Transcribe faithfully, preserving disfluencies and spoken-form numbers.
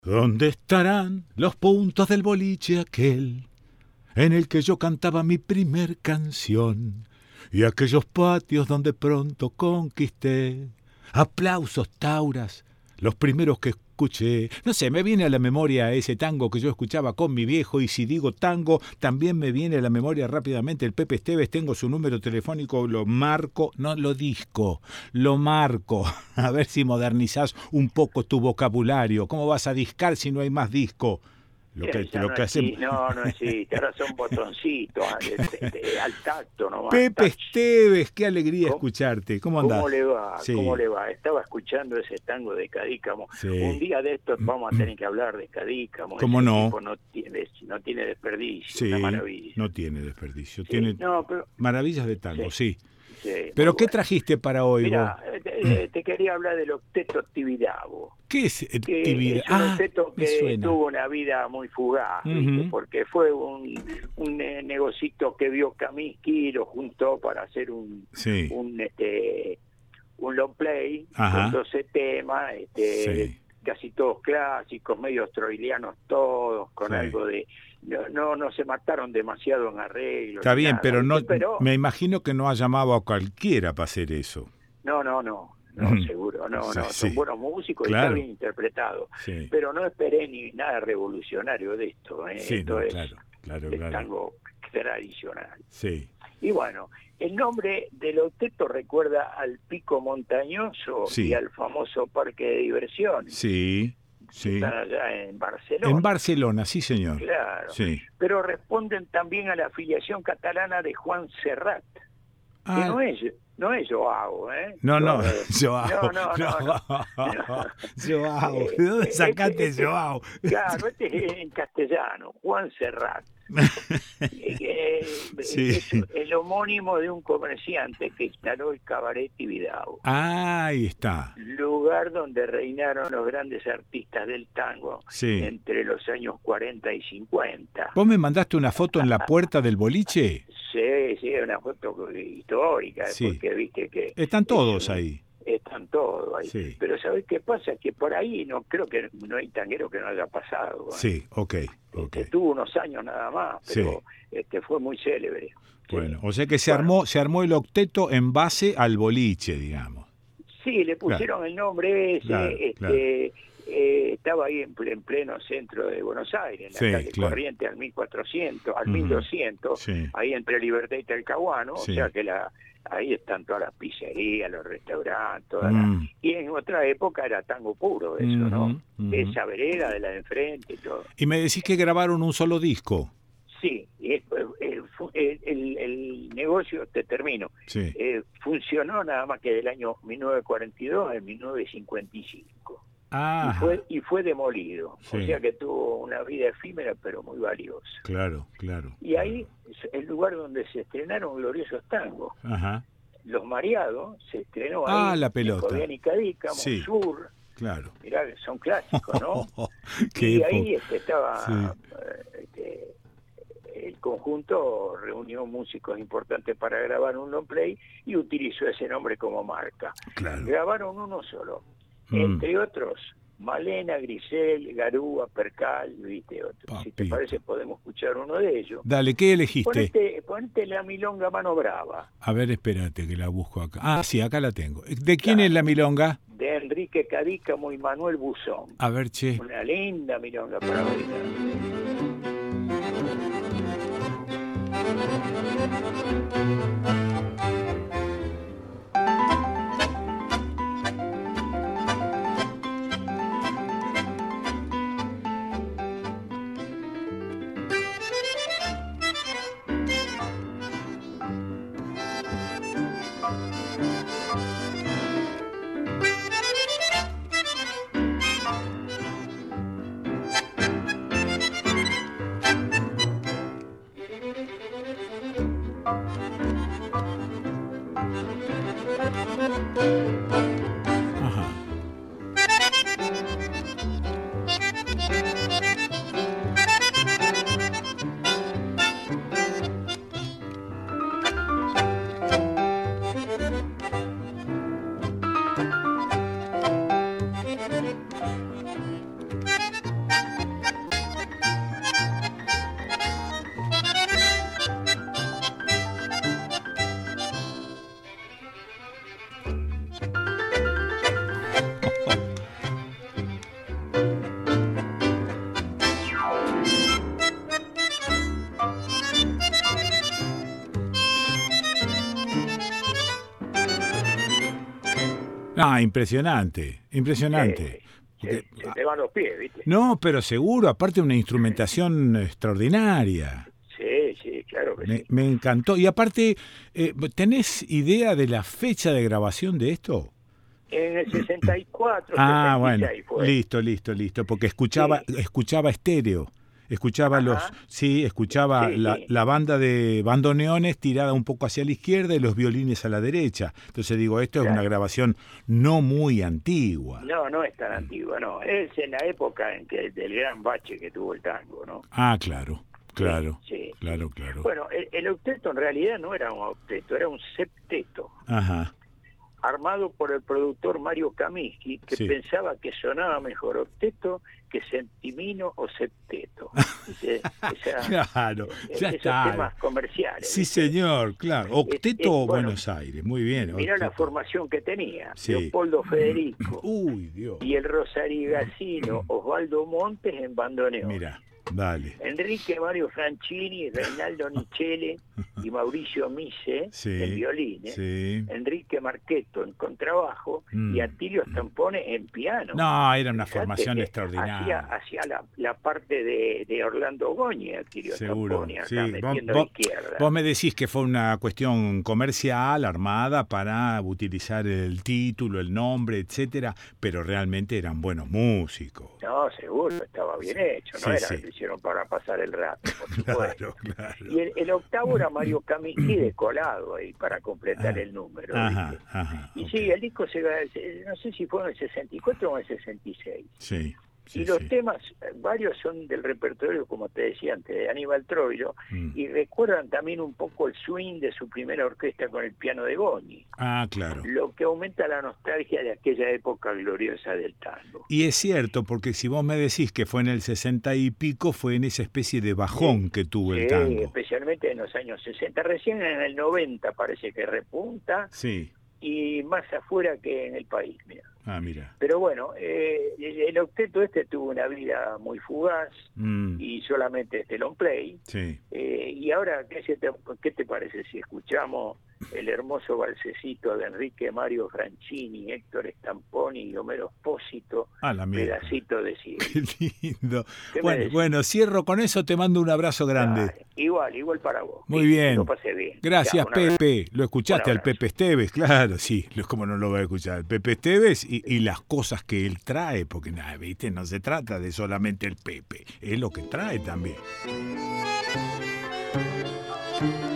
¿Dónde estarán los puntos del boliche aquel en el que yo cantaba mi primer canción? Y aquellos patios donde pronto conquisté aplausos, tauras, los primeros que escuché. No sé, me viene a la memoria ese tango que yo escuchaba con mi viejo, y si digo tango, también me viene a la memoria rápidamente el Pepe Esteves. Tengo su número telefónico, lo marco, no lo disco, lo marco. A ver si modernizás un poco tu vocabulario. ¿Cómo vas a discar si no hay más disco? Lo que, lo no, que hacemos... no, no existe, ahora son botoncitos al, al tacto nomás. Pepe Esteves, qué alegría ¿Cómo, escucharte. ¿Cómo andás? ¿Cómo le va? Sí. ¿Cómo le va? Estaba escuchando ese tango de Cadícamo. Sí. Un día de estos vamos a tener que hablar de Cadícamo. ¿Cómo no? no tiene, no tiene desperdicio, sí, una maravilla. No tiene desperdicio, Sí. tiene no, pero... maravillas de tango, sí. sí. Sí, ¿Pero qué bueno. trajiste para hoy, Mira, vos? Te, te quería hablar del octeto Tibidabo. ¿Qué es que Tibidabo? Es un ah, octeto que tuvo una vida muy fugaz, uh-huh. ¿viste? Porque fue un, un negocito que vio Kaminsky, lo juntó para hacer un, sí. un, este, un long play Ajá. con doce temas, este, sí. casi todos clásicos, medio australianos todos, con sí. algo de... No, no no se mataron demasiado en arreglos. Está bien, nada, pero no pero, me imagino que no ha llamado a cualquiera para hacer eso. No, no, no, no, mm. seguro, no, sí, no, son sí. buenos músicos claro. y está bien interpretado. Sí. Pero no esperé ni nada revolucionario de esto, ¿eh? Sí, esto no, es, claro, claro, es claro. tango tradicional. Sí. Y bueno, el nombre del octeto recuerda al Pico Montañoso sí. y al famoso parque de diversiones. Sí. Sí. Están allá en Barcelona. En Barcelona, sí, señor. Claro. Sí. Pero responden también a la afiliación catalana de Juan Serrat, ah. que no es, no es Joao, ¿eh? No, no, Joao. Joao. No, no, no. no, no. Joao. ¿De dónde sacaste este, Joao? Claro, este es en castellano, Juan Serrat. eh, sí. es el homónimo de un comerciante que instaló el cabaret Tibidabo. Ah, ahí está. Lugar donde reinaron los grandes artistas del tango sí. entre los años cuarenta y cincuenta. ¿Vos me mandaste una foto en la puerta del boliche? Sí, sí, una foto histórica, sí. porque viste que... Están todos un, ahí. Están todos ahí. Sí. Pero ¿sabés qué pasa? Que por ahí no creo que no hay tanguero que no haya pasado. ¿eh? Sí, ok. okay. Este, tuvo unos años nada más, pero sí. este, fue muy célebre. Bueno, sí. o sea que se bueno. armó se armó el octeto en base al boliche, digamos. Sí, le pusieron claro. el nombre ese, claro, este, claro. Eh, estaba ahí en, en pleno centro de Buenos Aires, en la sí, calle claro. Corrientes al mil cuatrocientos, al uh-huh. mil doscientos, sí. ahí entre Libertad y Talcahuano, sí. o sea que la ahí están todas las pizzerías, los restaurantes, todas mm. las, y en otra época era tango puro eso, uh-huh. ¿no? Uh-huh. Esa vereda de la de enfrente y todo. Y me decís que grabaron un solo disco. Sí, y el, el, el, el negocio, te termino, sí. eh, funcionó nada más que del año mil novecientos cuarenta y dos al mil novecientos cincuenta y cinco. Y fue, y fue demolido, sí. o sea que tuvo una vida efímera pero muy valiosa. Claro, claro. Y ahí es el lugar donde se estrenaron gloriosos tangos. Ajá. Los Mareados se estrenó ah, ahí, la pelota. Cobian y Cadícamo, sí. Sur. Claro. Mirá, son clásicos, ¿no? Qué y época. ahí este, estaba... Sí. Este, el conjunto reunió músicos importantes para grabar un long play y utilizó ese nombre como marca. Claro. Grabaron uno solo. Mm. Entre otros, Malena, Grisel, Garúa, Percal, viste otros. Papito. Si te parece, podemos escuchar uno de ellos. Dale, ¿qué elegiste? Ponete, ponete la milonga Mano Brava. A ver, espérate que la busco acá. Ah, sí, acá la tengo. ¿De quién claro. es la milonga? De Enrique Cadícamo y Manuel Buzón. A ver, che. Una linda milonga para bailar. Ah, impresionante, impresionante. Eh, Porque- se, se te van los pies, ¿viste? No, pero seguro, aparte una instrumentación extraordinaria. Sí, sí, claro que Me, sí. me encantó. Y aparte, eh, ¿tenés idea de la fecha de grabación de esto? En el sesenta y cuatro, Ah, bueno, sesenta y seis fue. listo, listo, listo, porque escuchaba, Sí. escuchaba estéreo, escuchaba Ajá. los, sí, escuchaba Sí, la, sí. la banda de bandoneones tirada un poco hacia la izquierda y los violines a la derecha. Entonces digo, esto es Claro. una grabación no muy antigua. No, no es tan antigua, no. Es en la época en que del gran bache que tuvo el tango, ¿no? Ah, claro, claro, Sí, sí. claro, claro. Bueno, el, el octeto en realidad no era un octeto, era un septeto, Ajá, armado por el productor Mario Kaminsky, que Sí. pensaba que sonaba mejor octeto que centimino o septeto. ¿Viste? Esa- claro, ya esos está. temas comerciales. Sí, ¿viste? señor, claro. Octeto Es- es- bueno, Buenos Aires, muy bien. Mirá la octeto. formación que tenía. Sí. Leopoldo Federico Uy, Dios. y el rosarigacino Osvaldo Montes en bandoneón. Mira, dale. Enrique Mario Franchini, Reinaldo Nichele y Mauricio Mise Sí, en violines. sí. Enrique Marqueto en contrabajo Mm. y Atilio Stampone en piano. No, era una Fíjate formación que extraordinaria. Hacía, hacía la, la parte de, de Orlando Goñi, Atilio Seguro, Stampone, acá sí. Vos, metiendo vos- a izquierda. vos me decís que fue una cuestión comercial, armada, para utilizar el título, el nombre, etcétera, pero realmente eran buenos músicos. No, seguro, estaba bien hecho, no Sí, era sí. que lo hicieron para pasar el rato, por supuesto. Claro, claro. Y el, el octavo era Mario Kaminsky de colado ahí para completar Ah, el número. Ajá, ¿viste? ajá. Y ok. sí, el disco se, se- no sé si fue en el sesenta y cuatro o en el sesenta y seis. Sí, sí, y los sí. temas, eh, varios son del repertorio, como te decía antes, de Aníbal Troilo, Mm. y recuerdan también un poco el swing de su primera orquesta con el piano de Goñi, Ah, claro. lo que aumenta la nostalgia de aquella época gloriosa del tango. Y es cierto, porque si vos me decís que fue en el sesenta y pico, fue en esa especie de bajón que tuvo el Sí, tango. especialmente en los años sesenta, recién en el noventa parece que repunta, Sí. y más afuera que en el país, mira. Ah, mira. Pero bueno, eh, el octeto este tuvo una vida muy fugaz Mm, y solamente este long play. sí. Eh, y ahora, ¿qué, se te, ¿qué te parece si escuchamos el hermoso balsecito de Enrique Mario Franchini, Héctor Stamponi y Homero Espósito, Ah, la mierda. Pedacito de cielo? Qué lindo. ¿Qué me Bueno, decís? bueno, cierro con eso, te mando un abrazo grande. Dale, igual, igual para vos. Muy Que bien. Lo pasé bien. Gracias, Chao, un abrazo. Pepe. Lo escuchaste Un al abrazo. Pepe Esteves, claro, sí. lo- ¿Cómo no lo voy a escuchar? El Pepe Esteves y, y las cosas que él trae, porque nada, viste, no se trata de solamente el Pepe, es lo que trae también.